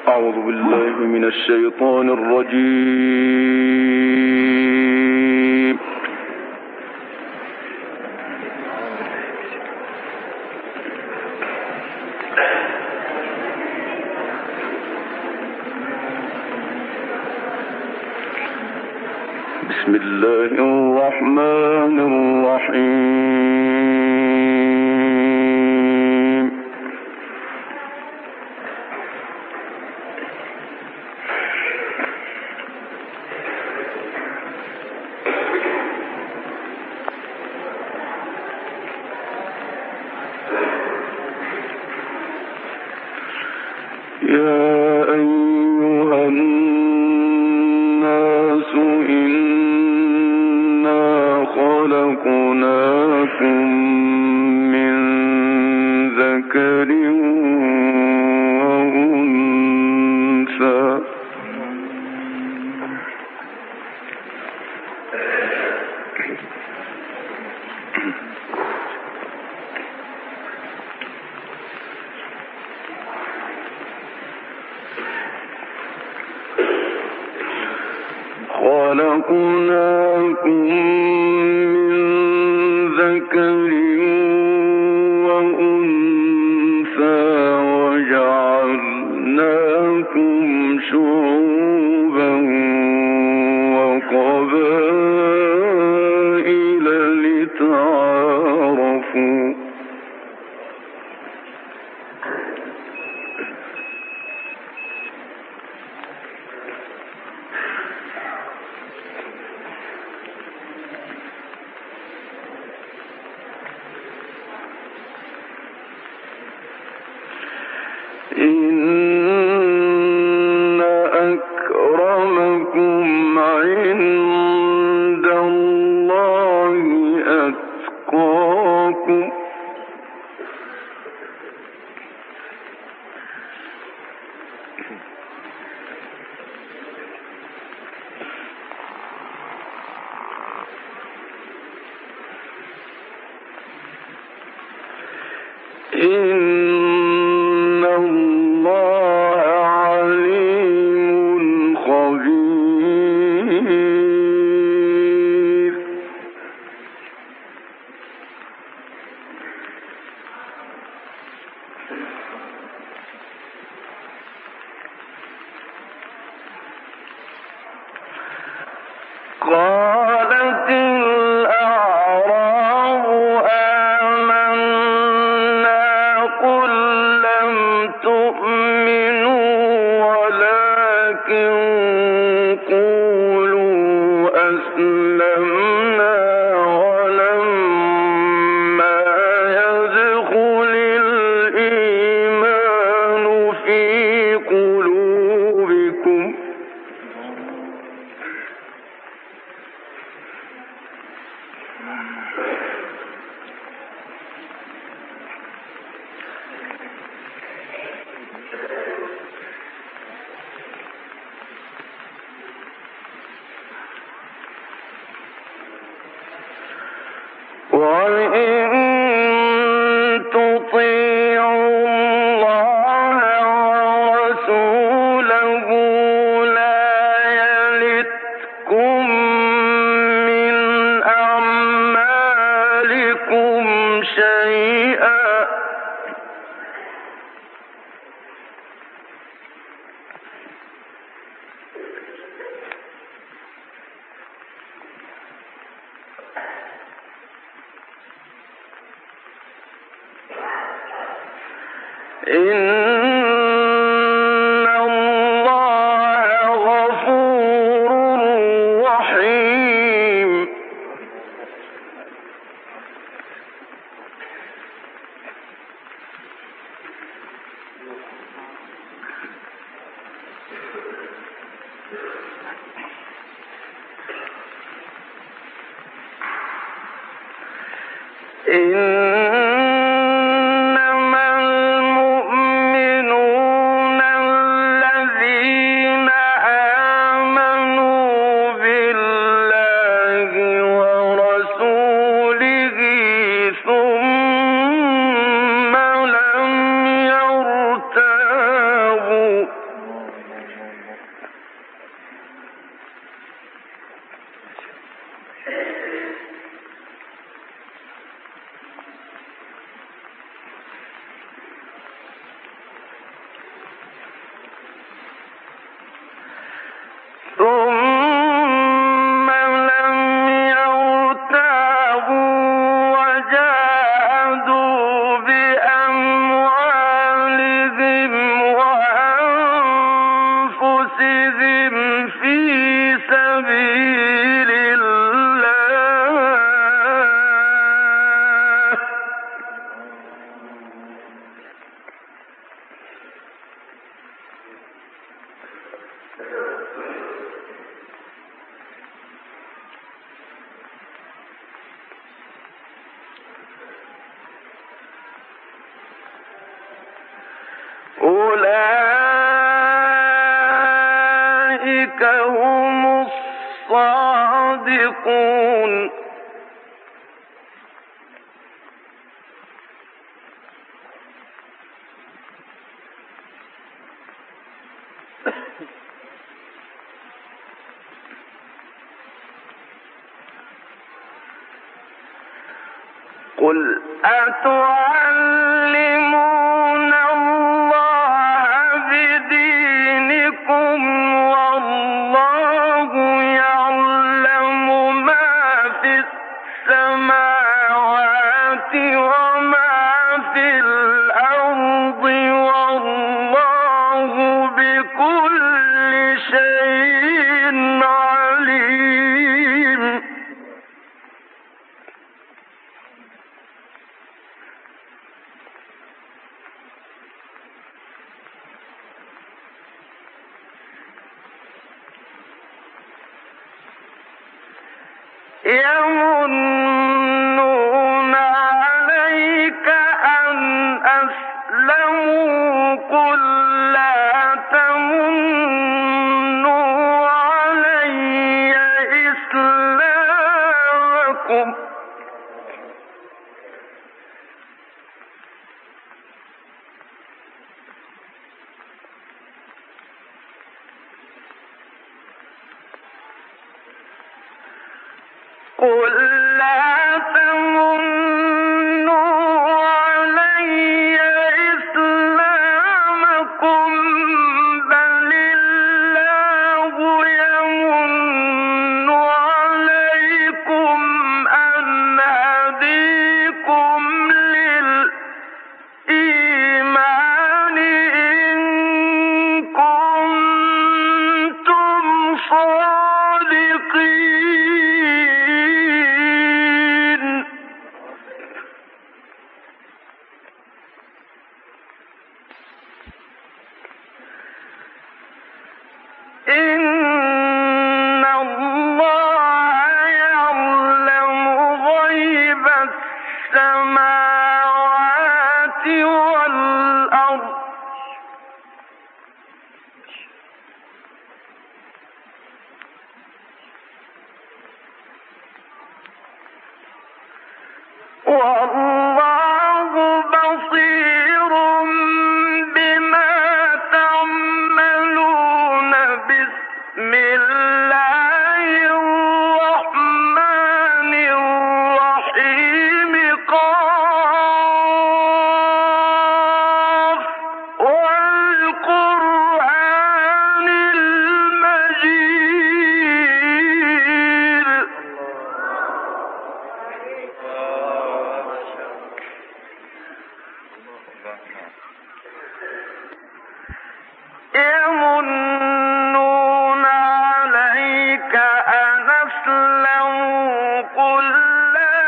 أعوذ بالله من الشيطان الرجيم. بسم الله الرحمن الرحيم. يا أيها الناس إنا خلقناكم من ذكر وأنثى وجعلناكم شعوبا وقبائل لتعارفوا إن أكرمكم عند الله أتقاكم إن الله عليم خبير. قالت الأعراب آمنا قل لم تؤمنوا ولكن قولوا أسلمنا ولما يدخل الإيمان في قلوبكم وإن تطيعوا الله ورسوله لا يلتكم من أعمالكم شيئا إن الله غفور رحيم. إنما المؤمنون الذين آمنوا بالله ورسوله ثم لم يرتابوا أولئك هم الصادقون. قل أتعلمون الله بدينكم والله يعلم ما في السماوات وما في الأرض والله بكل شيء عليم. يمنون عليك أن أسلموا قل لا تمنوا علي إسلامكم قل لا تمنوا علي إسلامكم بل الله يمن عليكم أن هديكم للإيمان إن كنتم صادقين. إن الله يعلم غيب السماوات والأرض والله بصير بما تعملون. بسم الله الرحمن الرحيم قاف والقرآن المجيد. يمنون عليك أن أسلموا قل لا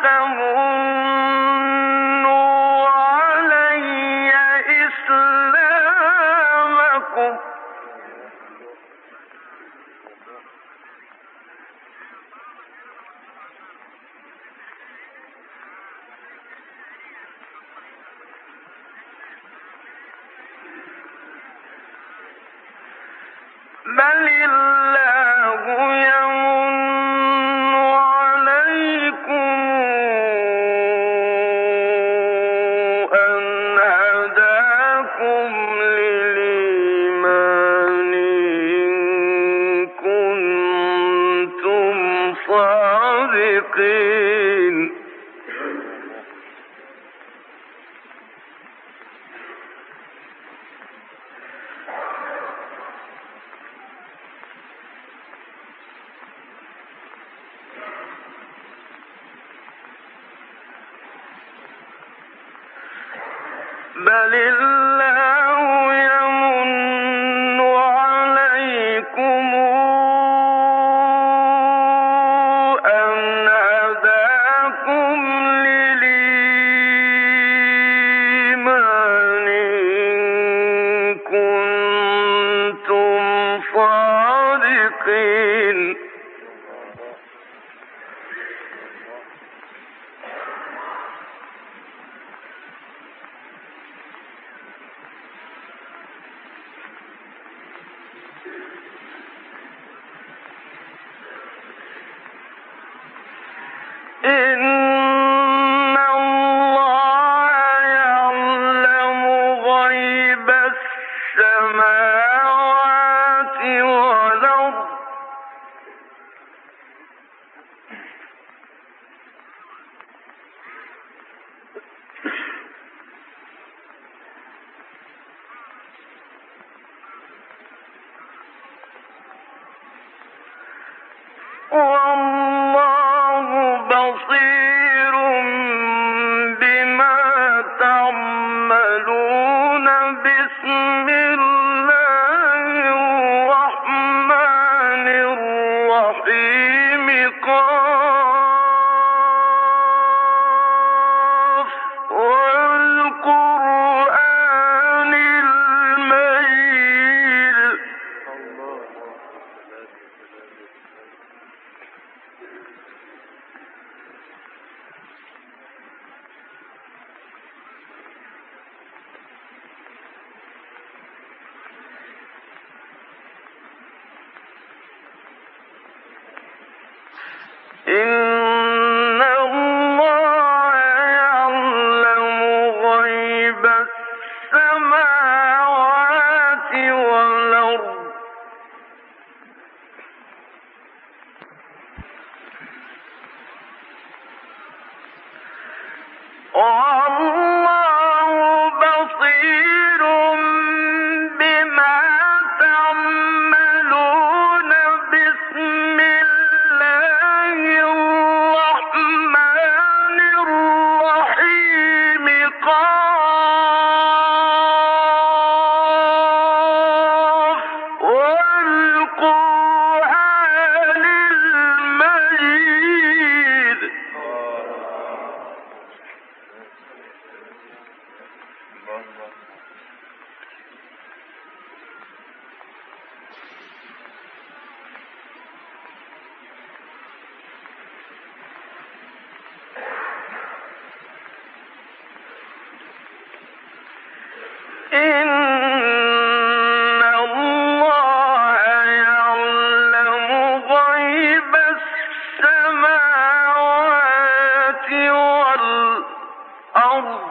تمنوا علي إسلامكم بل الله يمن عليكم أن هداكم للإيمان إن كنتم صادقين. بل الله يمن عليكم أن هداكم للإيمان إن كنتم صادقين. السماوات والأرض والله بصير بما تعملون بسم الله الرحمن الرحيم قاف والقرآن المجيد إن الله يعلم غيب السماوات والأرض والله بصير بما تعملون بسم الله الرحمن الرحيم قاف والقرآن المجيد إن الله يعلم غيب السماوات والأرض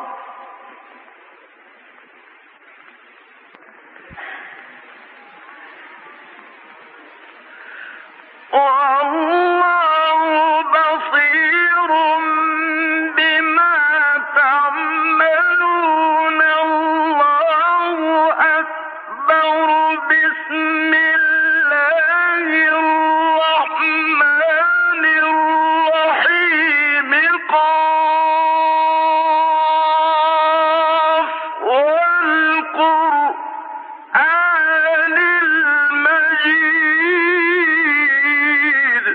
والله بصير بما تعملون الله أكبر بسم الله الرحمن الرحيم قاف والقرآن المجيد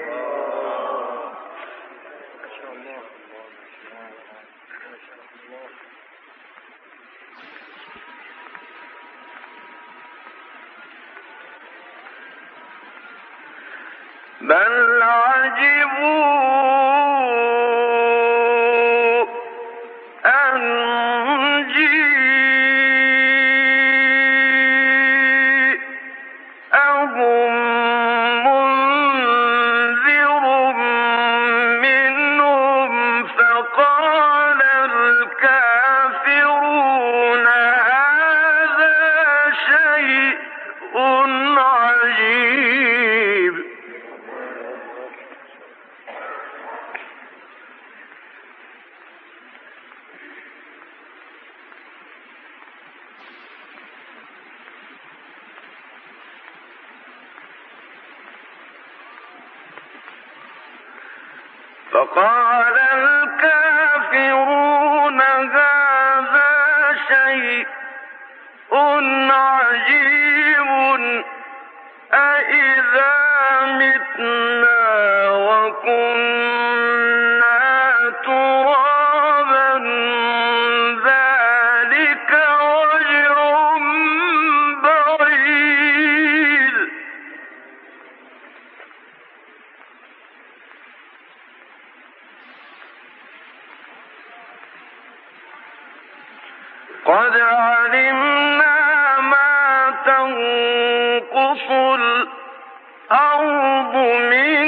بل عجبوا أن جيءهم منذر منهم فقال الكافرون هذا شيء عجيب فقال الكافرون هذا شيء عجيب أإذا متنا وكنا ترابا ذلك رجع بعيد قد علمنا ما تنقص الأرض من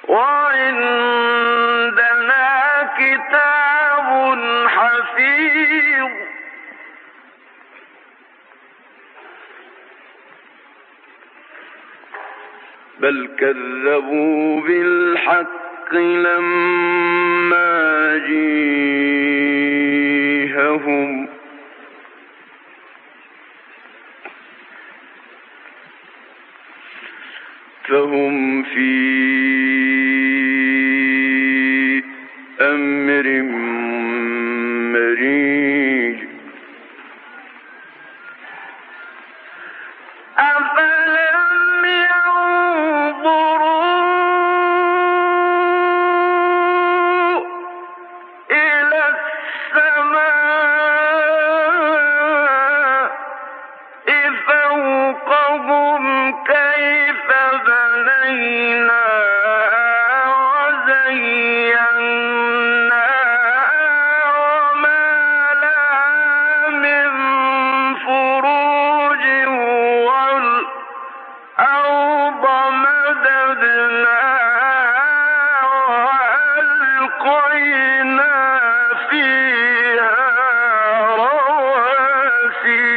وعندنا كتاب حفيظ بل كذبوا بالحق لما جيءهم فهم في أمر مريج أفلم ينظروا إلى السماء فوقهم كيف بنيناها وزيناها وما لها من فروج والأرض مددناها وألقينا فيها رواسي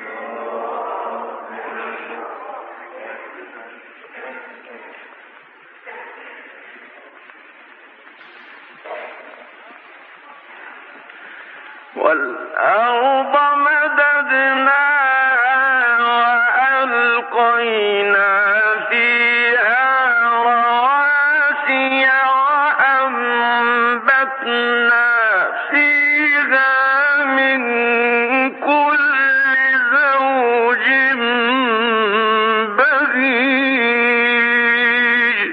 والأرض مددناها وألقينا فيها رواسي وأنبتنا فيها من كل زوج بهيج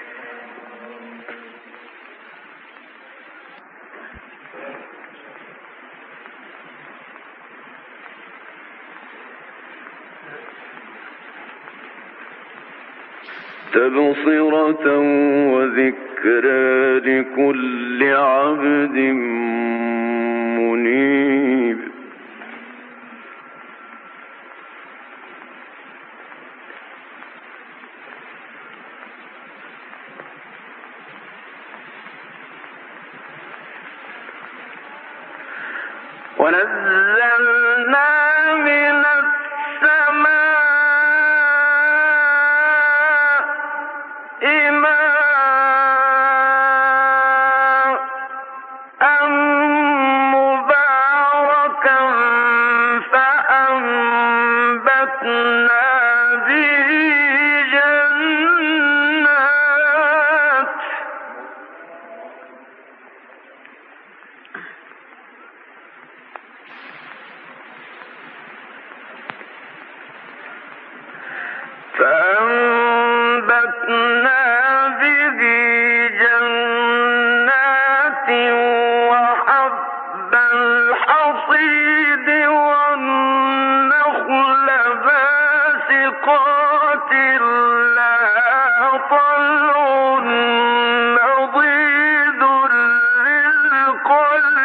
تبصرة وذكرى لكل عبد منيب ونزلنا من السماء ماء مباركا فأنبتنا به جنات وحب الحصيد والنخل باسقات لها طلع نضيد رزقا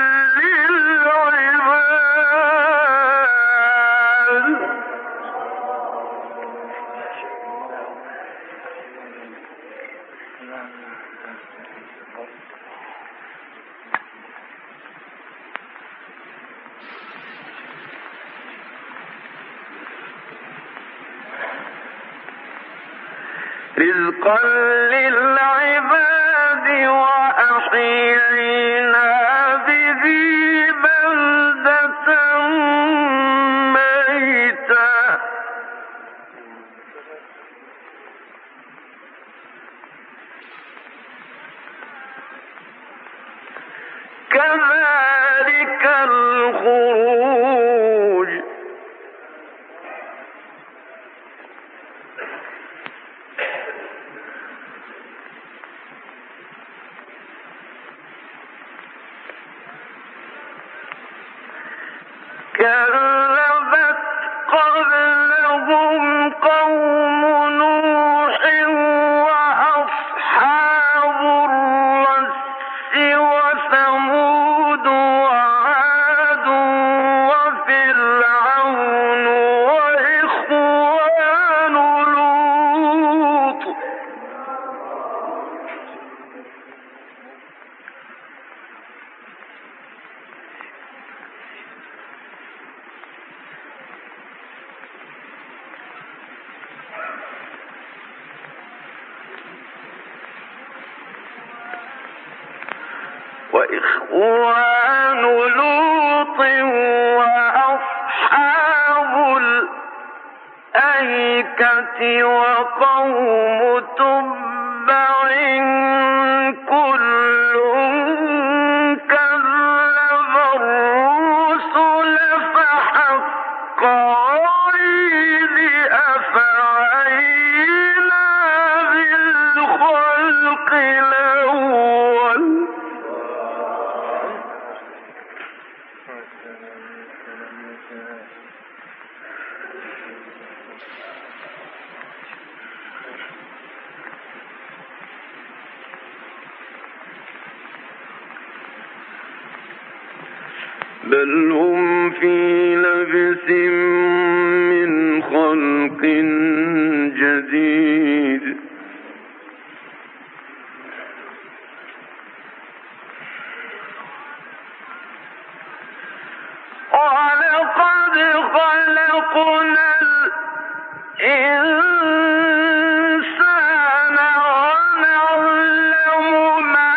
للعباد رزقا للعباد وأحيينا به بلدة ميتا كذلك الخروج كذبت قبلهم قوم نوح وأصحاب الرس وثمود وعاد وفرعون وإخوان لوط وإخوان لوط وأصحاب الأيكة وقوم تبع كل كذب الرسل فحق وعيد أفعينا بالخلق الأول. بل هم في لبس من خلق جديد. ولقد خلقنا الإنسان ونعلم ما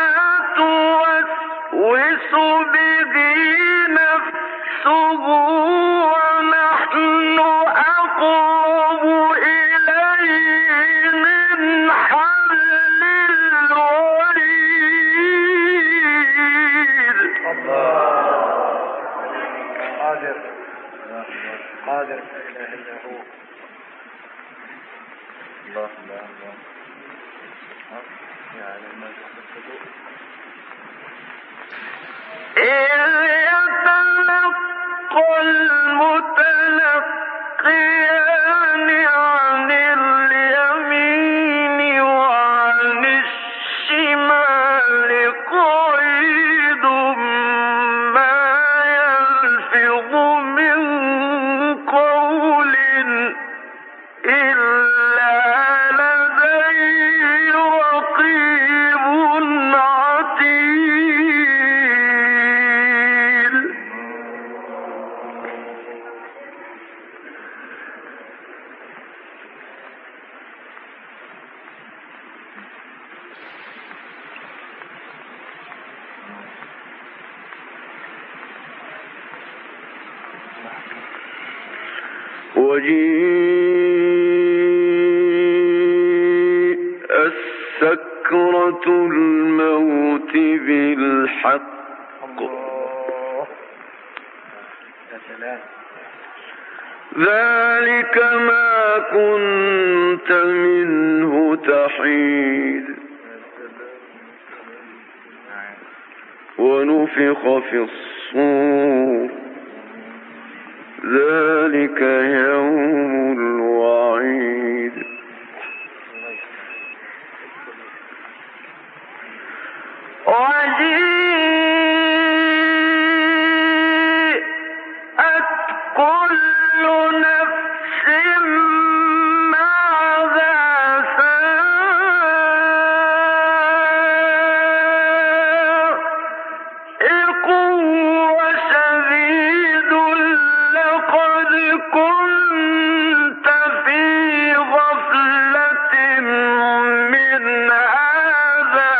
توسوس به نفسه ونحن أقرب إليه من حبل الوريد. قادر لا إله إلا هو. الله الله الله. يعلم ما تحدث. إذ يتلقى المتلقيان عن اليمين وعن الشمال قعيد ما يلفظ من قول إلا لديه رقيب عتيد. وجيء السكرة الموت بالحق ذلك ما كنت منه تحيد. ونفخ في الصور ذلك يوم الوعيد. وجيءت كل نفس ماذا سائق وشهيد. لقد كنت في غفلة من هذا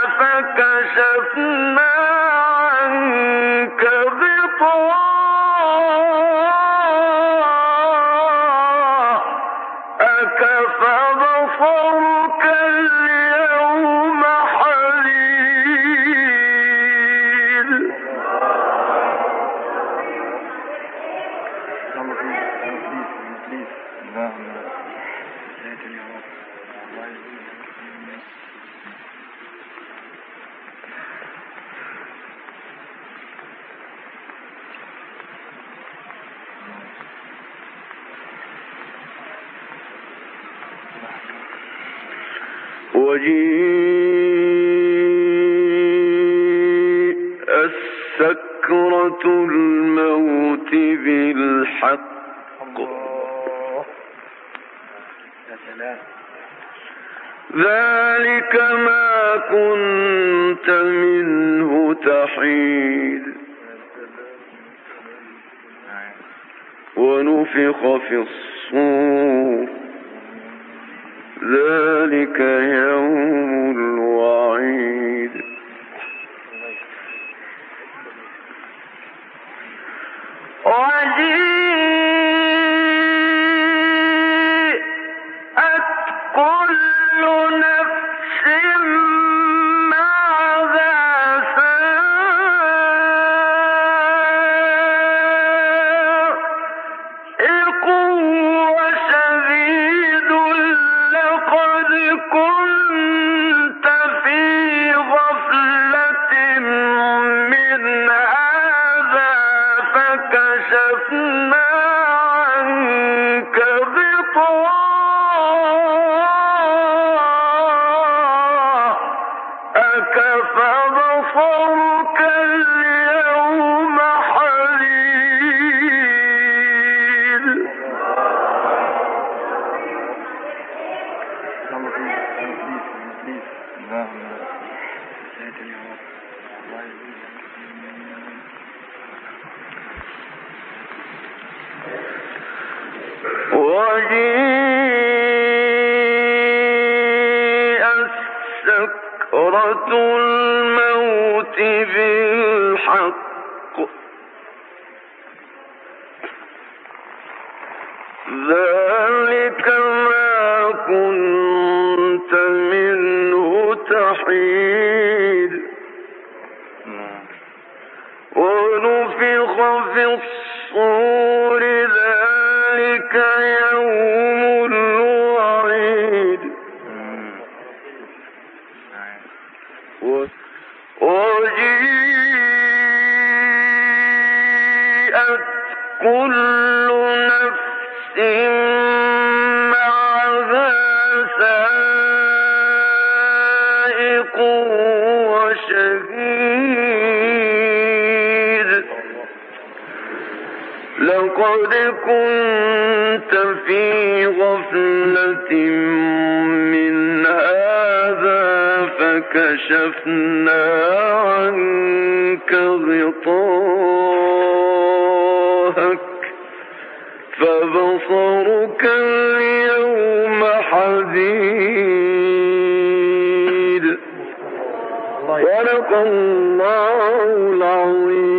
فكشفنا عنك غطاءك فبصرك اليوم حديد. وجيء السكرة الموت بالحق ذلك ما كنت منه تحيد. ونفخ في الصور ذلك يوم الوعيد. فبصرك اليوم حديد. وجيءت سكرة الموت بالحق ذلك ما كنت منه تحيد. ونفخ في الصور ذلك يوم الوعيد. وجيءت كل نفس معها سائق وشهيد. لقد كنت في غفلة من هذا فكشفنا عنك غطاءك فبصرك اليوم حديد. صدق الله العظيم.